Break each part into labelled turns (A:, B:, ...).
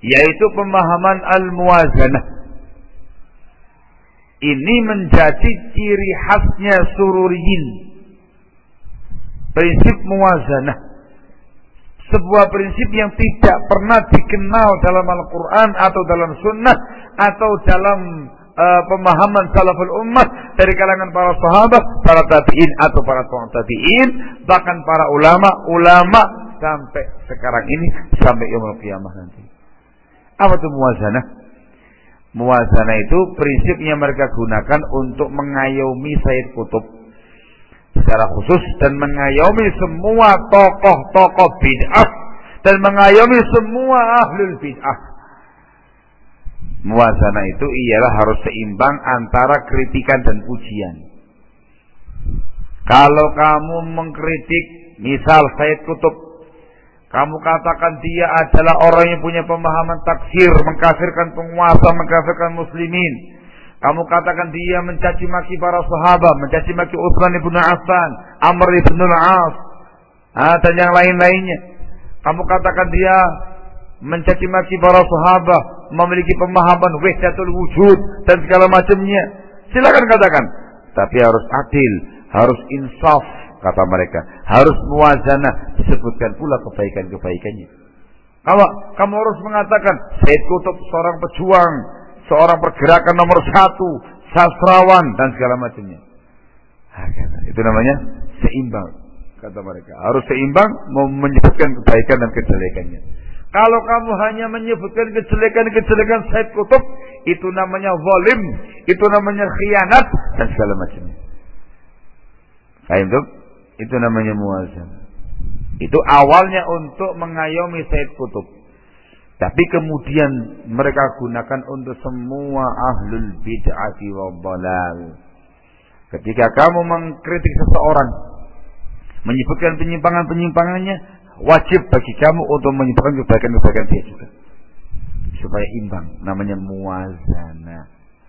A: yaitu pemahaman al-muwazanah. Ini menjadi ciri khasnya sururiyin. Prinsip muwazanah, sebuah prinsip yang tidak pernah dikenal dalam Al-Quran atau dalam Sunnah atau dalam pemahaman salaful ummah dari kalangan para sahabat, para tabi'in atau para tabi'in, bahkan para ulama sampai sekarang ini, sampai yaumul qiyamah nanti. Apa itu muwazanah? Muwazanah itu prinsip yang mereka gunakan untuk mengayomi Sayyid Qutb secara khusus dan mengayomi semua tokoh-tokoh bid'ah dan mengayomi semua ahlul bid'ah. Muwazanah itu ialah harus seimbang antara kritikan dan pujian. Kalau kamu mengkritik misal Sayyid Qutb, kamu katakan dia adalah orang yang punya pemahaman takfir, mengkafirkan penguasa, mengkafirkan muslimin. Kamu katakan dia mencaci maki para sahabat, mencaci maki Utsman ibn Affan, Amr ibn al-As, dan yang lain-lainnya. Kamu katakan dia mencaci maki para sahabat, memiliki pemahaman wahdatul wujud dan segala macamnya. Silakan katakan, tapi harus adil, harus insaf, kata mereka, harus muwazanah, disebutkan pula kebaikan-kebaikannya. Kalau kamu harus mengatakan Sayyid Qutb seorang pejuang, seorang pergerakan nomor 1, sastrawan dan segala macamnya. Itu namanya seimbang, kata mereka. Harus seimbang, menyebutkan kebaikan dan kejelekannya. Kalau kamu hanya menyebutkan kejelekan-kejelekan Sayyid Qutb, itu namanya zalim, itu namanya khianat dan segala macamnya. Paham tuh? Itu namanya muwazanah. Itu awalnya untuk mengayomi Sayyid Qutb. Tapi kemudian mereka gunakan untuk semua ahlul bid'ati wal dhalal. Ketika kamu mengkritik seseorang, menyebutkan penyimpangan-penyimpangannya, wajib bagi kamu untuk menyebutkan kebaikan-kebaikan dia juga. Supaya imbang, namanya muwazanah.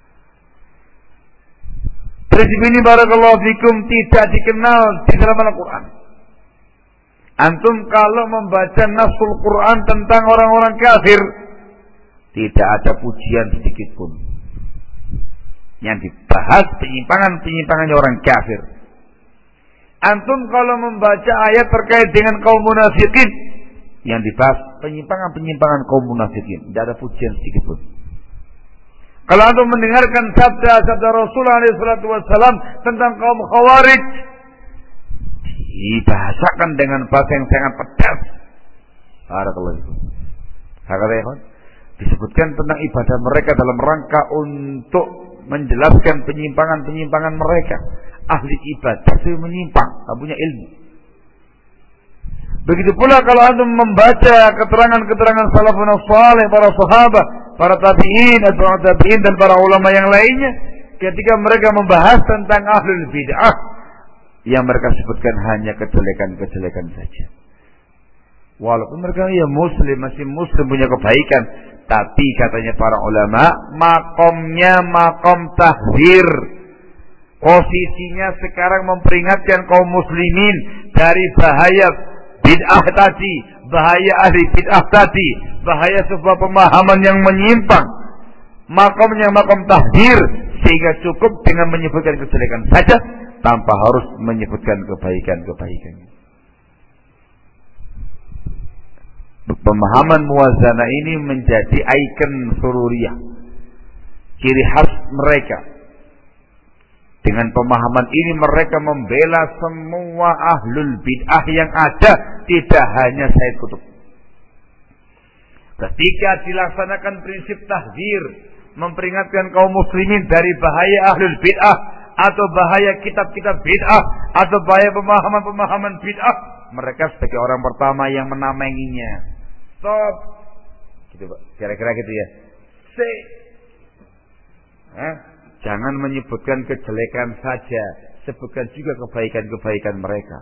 A: Prinsip ini barakallahu fikum tidak dikenal di dalam Al-Quran. Antum kalau membaca nasul Quran tentang orang-orang kafir, tidak ada pujian sedikit pun. Yang dibahas penyimpangan-penyimpangannya orang kafir. Antum kalau membaca ayat terkait dengan kaum munafikin, yang dibahas penyimpangan-penyimpangan kaum munafikin, tidak ada pujian sedikit pun. Kalau antum mendengarkan sabda Rasulullah SAW tentang kaum Khawarij, dibahasakan dengan bahasa yang sangat pedas. Barakallahu fikum. Hakika disebutkan tentang ibadah mereka dalam rangka untuk menjelaskan penyimpangan-penyimpangan mereka. Ahli ibadah itu menyimpang, tak punya ilmu. Begitu pula kalau antum membaca keterangan-keterangan salafun salih, para sahabat, para tabi'in, atba'ut tabi'in dan para ulama yang lainnya, ketika mereka membahas tentang ahlul bid'ah, yang mereka sebutkan hanya kejelekan-kejelekan saja. Walaupun mereka masih muslim punya kebaikan, tapi katanya para ulama, makomnya makom tahzir. Posisinya sekarang memperingatkan kaum muslimin dari bahaya bid'ah tadi, bahaya ahli bid'ah tadi, bahaya sebuah pemahaman yang menyimpang. Makomnya makom tahzir, sehingga cukup dengan menyebutkan kejelekan saja tanpa harus menyebutkan kebaikan-kebaikannya. Pemahaman muwazanah ini menjadi ikon sururiyah, ciri khas mereka. Dengan pemahaman ini mereka membela semua ahlul bid'ah yang ada, tidak hanya Sayyid Qutb. Ketika dilaksanakan prinsip tahzir, memperingatkan kaum muslimin dari bahaya ahlul bid'ah atau bahaya kitab-kitab bid'ah atau bahaya pemahaman-pemahaman bid'ah, mereka sebagai orang pertama yang menamenginya. Stop. Gitu, Pak. Kira-kira gitu ya. Jangan menyebutkan kejelekan saja, sebutkan juga kebaikan-kebaikan mereka.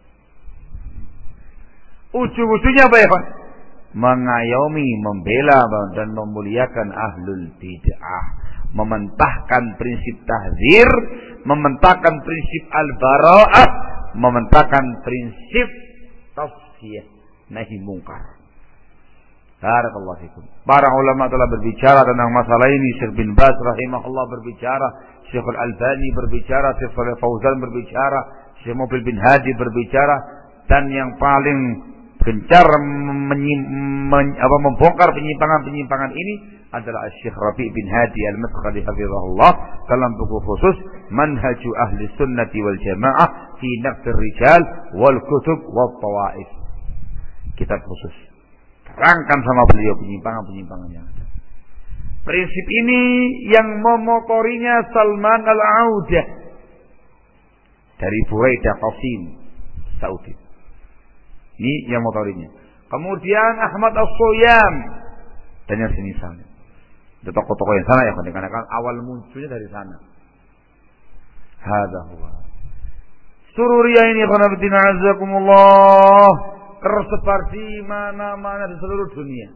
A: Ujung-ujungnya apa ya, Pak? Mengayomi, membela dan memuliakan ahlul bid'ah, mementahkan prinsip tahzir, mementahkan prinsip al-bara'ah, mementahkan prinsip tafsiyah nahi mungkar. Barakallahu fikum. Para ulama telah berbicara tentang masalah ini. Syekh bin Baz rahimahullah berbicara, Syekh Al-Albani berbicara, Syekh Shalih Fauzan berbicara, Syekh Mubil bin Hadi berbicara, dan yang paling gencar membongkar penyimpangan-penyimpangan ini adalah Syekh Rabi' bin Hadi Al-Madkhali hafizahullah dalam buku khusus Manhaju Ahli Sunnati wal Jamaah fi Naqd Rijal wal Kutub wal Tawaif. Kitab khusus. Terangkan sama beliau penyimpangan-penyimpangan yang ada. Prinsip ini yang memotorinya Salman Al-Audah dari Buraidah Qasim, Saudi. Ini yang motorinya. Kemudian Ahmad As-Soyam dan yang semisalnya. Itu tokoh-tokoh yang sana ya, karena awal munculnya dari sana. Hadza huwa. Sururiyah ini khonabtina azakumullah tersebar di mana-mana di seluruh dunia.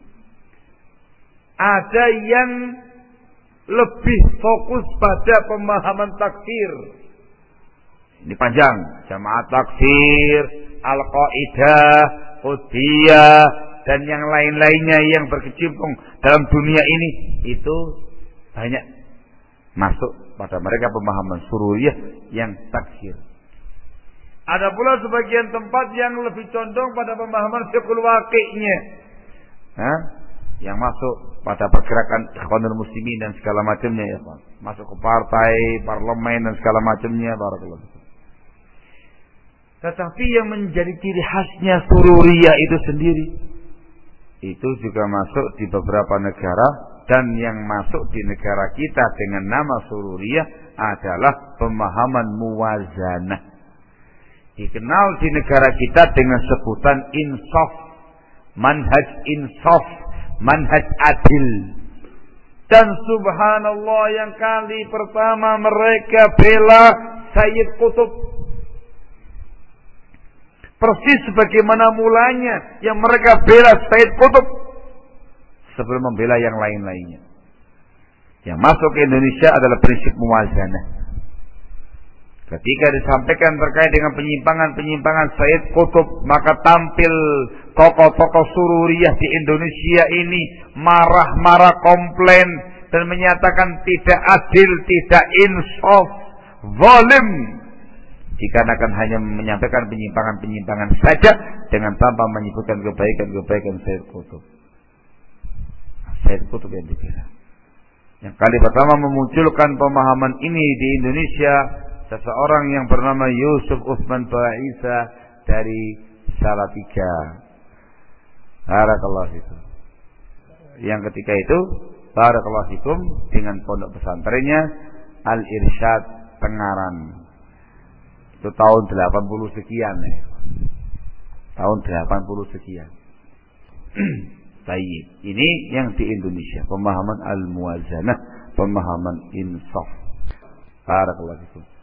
A: Ada yang lebih fokus pada pemahaman takfir. Ini panjang. Jamaah takfir, Al-Qaidah, Qutbiyah, dan yang lain-lainnya yang berkecimpung dalam dunia ini. Itu banyak masuk pada mereka pemahaman sururiyah yang takfir. Ada pula sebagian tempat yang lebih condong pada pemahaman fiqhul waqi'nya. Yang masuk pada pergerakan Ikhwanul Muslimin dan segala macamnya ya Pak. Masuk ke partai, parlemen dan segala macamnya, barakallahu. Tetapi yang menjadi ciri khasnya sururiyah itu sendiri itu juga masuk di beberapa negara, dan yang masuk di negara kita dengan nama sururiyah adalah pemahaman muwazanah. Dikenal di negara kita dengan sebutan insaf, manhaj insaf, manhaj adil. Dan subhanallah yang kali pertama mereka bela Sayyid Qutb. Persis sebagaimana mulanya yang mereka bela Sayyid Qutb sebelum membela yang lain-lainnya. Yang masuk ke Indonesia adalah prinsip muwazanah. Ketika disampaikan terkait dengan penyimpangan-penyimpangan Sayyid Qutb, maka tampil tokoh-tokoh sururiyah di Indonesia ini marah-marah, komplain, dan menyatakan tidak adil, tidak insaf, zalim, dikarenakan hanya menyampaikan penyimpangan-penyimpangan saja dengan tanpa menyebutkan kebaikan-kebaikan Sayyid Qutb. Sayyid Qutb yang dibela. Yang kali pertama memunculkan pemahaman ini di Indonesia seseorang yang bernama Yusuf Utsman Ba'isa dari Salatiga. Barakallahu fikum. Yang ketika itu barakallahu fikum dengan pondok pesantrennya Al-Irsyad Tengaran. Itu tahun 80 sekian ya. Tahun 80 sekian. Baik. Ini yang di Indonesia, pemahaman al-muwazanah, pemahaman insaf. Barakallahu fikum.